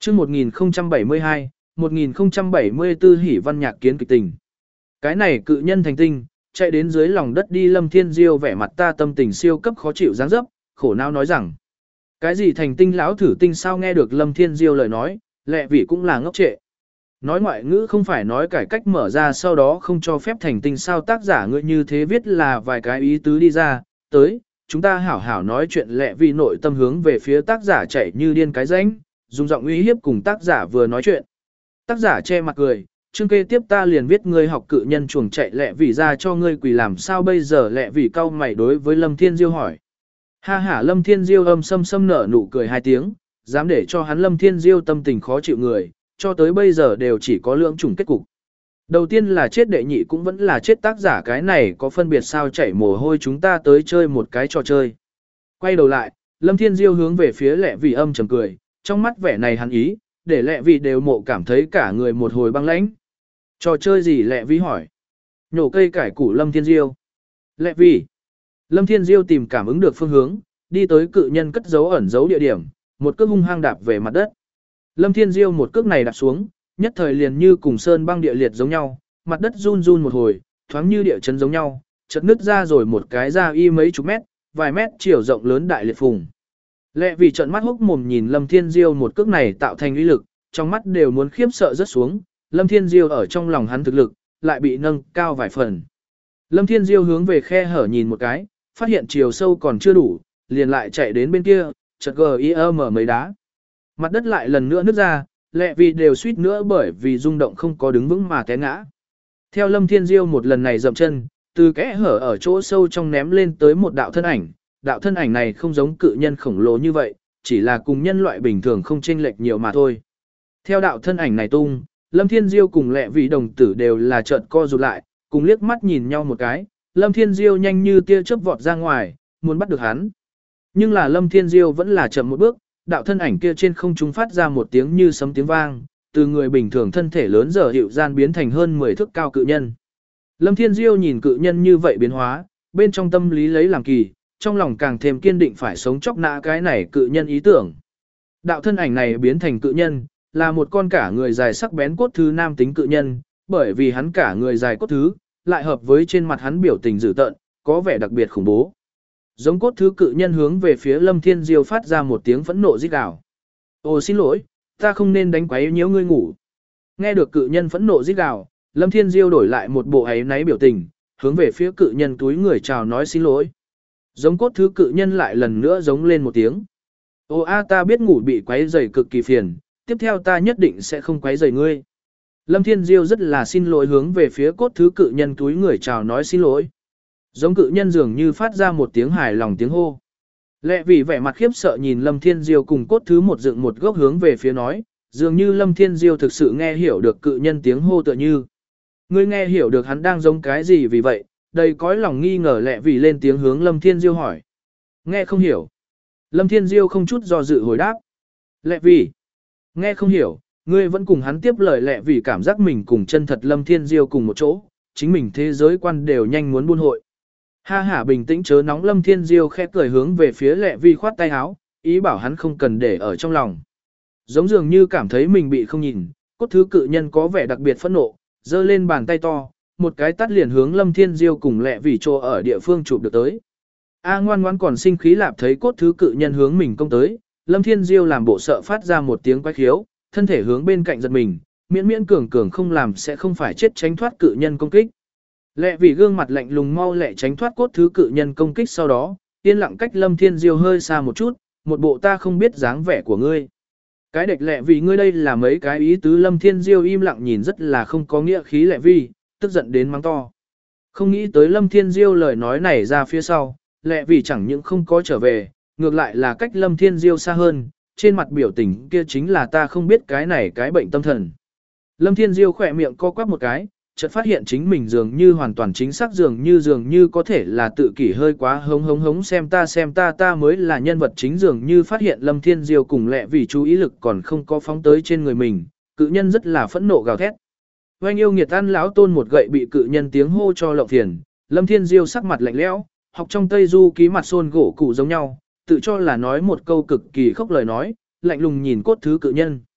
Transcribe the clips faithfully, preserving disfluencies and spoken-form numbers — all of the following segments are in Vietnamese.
chương một nghìn không trăm bảy mươi hai, một nghìn không trăm bảy mươi tư hỉ văn nhạc kiến kịch tình. Cái này cự nhân thành tinh, chạy đến dưới lòng đất đi Lâm Thiên Diêu vẻ mặt ta tâm tình siêu cấp khó chịu dáng dấp, khổ não nói rằng. Cái gì thành tinh lão thử tinh sao nghe được Lâm Thiên Diêu lời nói, lẹ vị cũng là ngốc trệ. Nói ngoại ngữ không phải nói cải cách mở ra sau đó không cho phép thành tinh sao tác giả ngươi như thế viết là vài cái ý tứ đi ra, tới, chúng ta hảo hảo nói chuyện lẹ vị nội tâm hướng về phía tác giả chạy như điên cái rãnh, dùng giọng uy hiếp cùng tác giả vừa nói chuyện. Tác giả che mặt cười, chương kế tiếp ta liền viết ngươi học cự nhân chuồng chạy lẹ vị ra cho ngươi quỳ làm sao bây giờ lẹ vị cau mày đối với Lâm Thiên Diêu hỏi. Ha ha Lâm Thiên Diêu âm sâm sâm nở nụ cười hai tiếng, dám để cho hắn Lâm Thiên Diêu tâm tình khó chịu người, cho tới bây giờ đều chỉ có lưỡng chủng kết cục. Đầu tiên là chết đệ nhị cũng vẫn là chết tác giả cái này có phân biệt sao chảy mồ hôi chúng ta tới chơi một cái trò chơi. Quay đầu lại, Lâm Thiên Diêu hướng về phía lẹ vị âm trầm cười, trong mắt vẻ này hắn ý, để lẹ vị đều mộ cảm thấy cả người một hồi băng lãnh. Trò chơi gì lẹ vị hỏi. Nhổ cây cải củ Lâm Thiên Diêu. Lẹ vị. Lâm Thiên Diêu tìm cảm ứng được phương hướng, đi tới cự nhân cất giấu ẩn giấu địa điểm, một cước hung hăng đạp về mặt đất. Lâm Thiên Diêu một cước này đạp xuống, nhất thời liền như cùng sơn băng địa liệt giống nhau, mặt đất run run một hồi, thoáng như địa chấn giống nhau, chợt nứt ra rồi một cái ra y mấy chục mét, vài mét chiều rộng lớn đại liệt phùng. Lẹ vì trợn mắt hốc mồm nhìn Lâm Thiên Diêu một cước này tạo thành uy lực, trong mắt đều muốn khiếp sợ rất xuống, Lâm Thiên Diêu ở trong lòng hắn thực lực, lại bị nâng cao vài phần. Lâm Thiên Diêu hướng về khe hở nhìn một cái, phát hiện chiều sâu còn chưa đủ, liền lại chạy đến bên kia, chợt gờ ý mở mấy đá. Mặt đất lại lần nữa nứt ra, lẹ vì đều suýt nữa bởi vì rung động không có đứng vững mà té ngã. Theo Lâm Thiên Diêu một lần này dậm chân, từ kẽ hở ở chỗ sâu trong ném lên tới một đạo thân ảnh, đạo thân ảnh này không giống cự nhân khổng lồ như vậy, chỉ là cùng nhân loại bình thường không chênh lệch nhiều mà thôi. Theo đạo thân ảnh này tung, Lâm Thiên Diêu cùng lẹ vị đồng tử đều là trợn co rụt lại, cùng liếc mắt nhìn nhau một cái, Lâm Thiên Diêu nhanh như tia chớp vọt ra ngoài, muốn bắt được hắn. Nhưng là Lâm Thiên Diêu vẫn là chậm một bước, đạo thân ảnh kia trên không trung phát ra một tiếng như sấm tiếng vang, từ người bình thường thân thể lớn giờ hiệu gian biến thành hơn mười thước cao cự nhân. Lâm Thiên Diêu nhìn cự nhân như vậy biến hóa, bên trong tâm lý lấy làm kỳ, trong lòng càng thêm kiên định phải sống chóc nã cái này cự nhân ý tưởng. Đạo thân ảnh này biến thành cự nhân, là một con cả người dài sắc bén cốt thứ nam tính cự nhân, bởi vì hắn cả người dài cốt thứ, lại hợp với trên mặt hắn biểu tình dữ tợn, có vẻ đặc biệt khủng bố. Giống cốt thứ cự nhân hướng về phía Lâm Thiên Diêu phát ra một tiếng phẫn nộ rít gào. Ồ xin lỗi, ta không nên đánh quấy nhiễu ngươi ngủ. Nghe được cự nhân phẫn nộ rít gào, Lâm Thiên Diêu đổi lại một bộ áy náy biểu tình, hướng về phía cự nhân túi người chào nói xin lỗi. Giống cốt thứ cự nhân lại lần nữa giống lên một tiếng. Ồ a ta biết ngủ bị quấy rầy cực kỳ phiền, tiếp theo ta nhất định sẽ không quấy rầy ngươi. Lâm Thiên Diêu rất là xin lỗi hướng về phía cốt thứ cự nhân túi người chào nói xin lỗi. Giống cự nhân dường như phát ra một tiếng hài lòng tiếng hô. Lẹ vì vẻ mặt khiếp sợ nhìn Lâm Thiên Diêu cùng cốt thứ một dựng một gốc hướng về phía nói, dường như Lâm Thiên Diêu thực sự nghe hiểu được cự nhân tiếng hô tựa như. Ngươi nghe hiểu được hắn đang giống cái gì vì vậy, đầy cõi lòng nghi ngờ lẹ vì lên tiếng hướng Lâm Thiên Diêu hỏi. Nghe không hiểu. Lâm Thiên Diêu không chút do dự hồi đáp. Lẹ vì. Nghe không hiểu, ngươi vẫn cùng hắn tiếp lời lẹ vì cảm giác mình cùng chân thật Lâm Thiên Diêu cùng một chỗ, chính mình thế giới quan đều nhanh muốn buôn hội. Ha hả bình tĩnh chớ nóng Lâm Thiên Diêu khẽ cười hướng về phía lẹ vi khoát tay áo, ý bảo hắn không cần để ở trong lòng. Giống dường như cảm thấy mình bị không nhìn, cốt thứ cự nhân có vẻ đặc biệt phẫn nộ, giơ lên bàn tay to, một cái tát liền hướng Lâm Thiên Diêu cùng lẹ vì trô ở địa phương chụp được tới. A ngoan ngoan còn sinh khí lạp thấy cốt thứ cự nhân hướng mình công tới, Lâm Thiên Diêu làm bộ sợ phát ra một tiếng quái khiếu, thân thể hướng bên cạnh giật mình, miễn miễn cường cường không làm sẽ không phải chết tránh thoát cự nhân công kích. Lẹ vì gương mặt lạnh lùng mau lẹ tránh thoát cốt thứ cự nhân công kích sau đó, yên lặng cách Lâm Thiên Diêu hơi xa một chút, một bộ ta không biết dáng vẻ của ngươi. Cái đệch lẹ vì ngươi đây là mấy cái ý tứ Lâm Thiên Diêu im lặng nhìn rất là không có nghĩa khí lẹ vi, tức giận đến mắng to. Không nghĩ tới Lâm Thiên Diêu lời nói này ra phía sau, lẹ vì chẳng những không có trở về, ngược lại là cách Lâm Thiên Diêu xa hơn, trên mặt biểu tình kia chính là ta không biết cái này cái bệnh tâm thần. Lâm Thiên Diêu khỏe miệng co quắp một cái, chợt phát hiện chính mình dường như hoàn toàn chính xác dường như dường như có thể là tự kỷ hơi quá hống hống hống xem ta xem ta ta mới là nhân vật chính dường như phát hiện Lâm Thiên Diêu cùng lẹ vì chú ý lực còn không có phóng tới trên người mình, cự nhân rất là phẫn nộ gào thét. Oanh yêu nghiệt ăn lão tôn một gậy bị cự nhân tiếng hô cho lộng phiền, Lâm Thiên Diêu sắc mặt lạnh lẽo, học trong Tây Du ký mặt xôn gỗ cụ giống nhau, tự cho là nói một câu cực kỳ khốc lời nói, lạnh lùng nhìn cốt thứ cự nhân.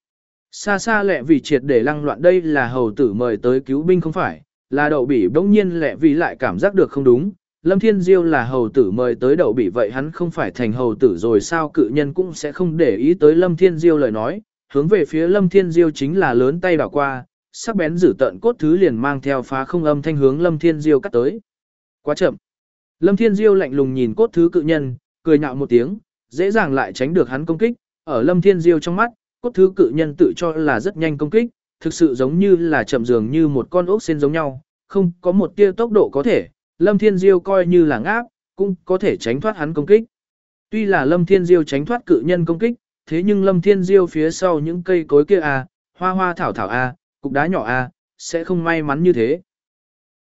Xa xa lẹ vì triệt để lăng loạn đây là hầu tử mời tới cứu binh không phải, là đậu bỉ bỗng nhiên lẹ vì lại cảm giác được không đúng. Lâm Thiên Diêu là hầu tử mời tới đậu bỉ vậy hắn không phải thành hầu tử rồi sao cự nhân cũng sẽ không để ý tới Lâm Thiên Diêu lời nói, hướng về phía Lâm Thiên Diêu chính là lớn tay đảo qua, sắc bén dử tận cốt thứ liền mang theo phá không âm thanh hướng Lâm Thiên Diêu cắt tới. Quá chậm. Lâm Thiên Diêu lạnh lùng nhìn cốt thứ cự nhân, cười nhạo một tiếng, dễ dàng lại tránh được hắn công kích, ở Lâm Thiên Diêu trong mắt, cốt thứ cự nhân tự cho là rất nhanh công kích, thực sự giống như là chậm dường như một con ốc sen giống nhau, không có một tia tốc độ có thể, Lâm Thiên Diêu coi như là ngáp, cũng có thể tránh thoát hắn công kích. Tuy là Lâm Thiên Diêu tránh thoát cự nhân công kích, thế nhưng Lâm Thiên Diêu phía sau những cây cối kia à, hoa hoa thảo thảo à, cục đá nhỏ à, sẽ không may mắn như thế.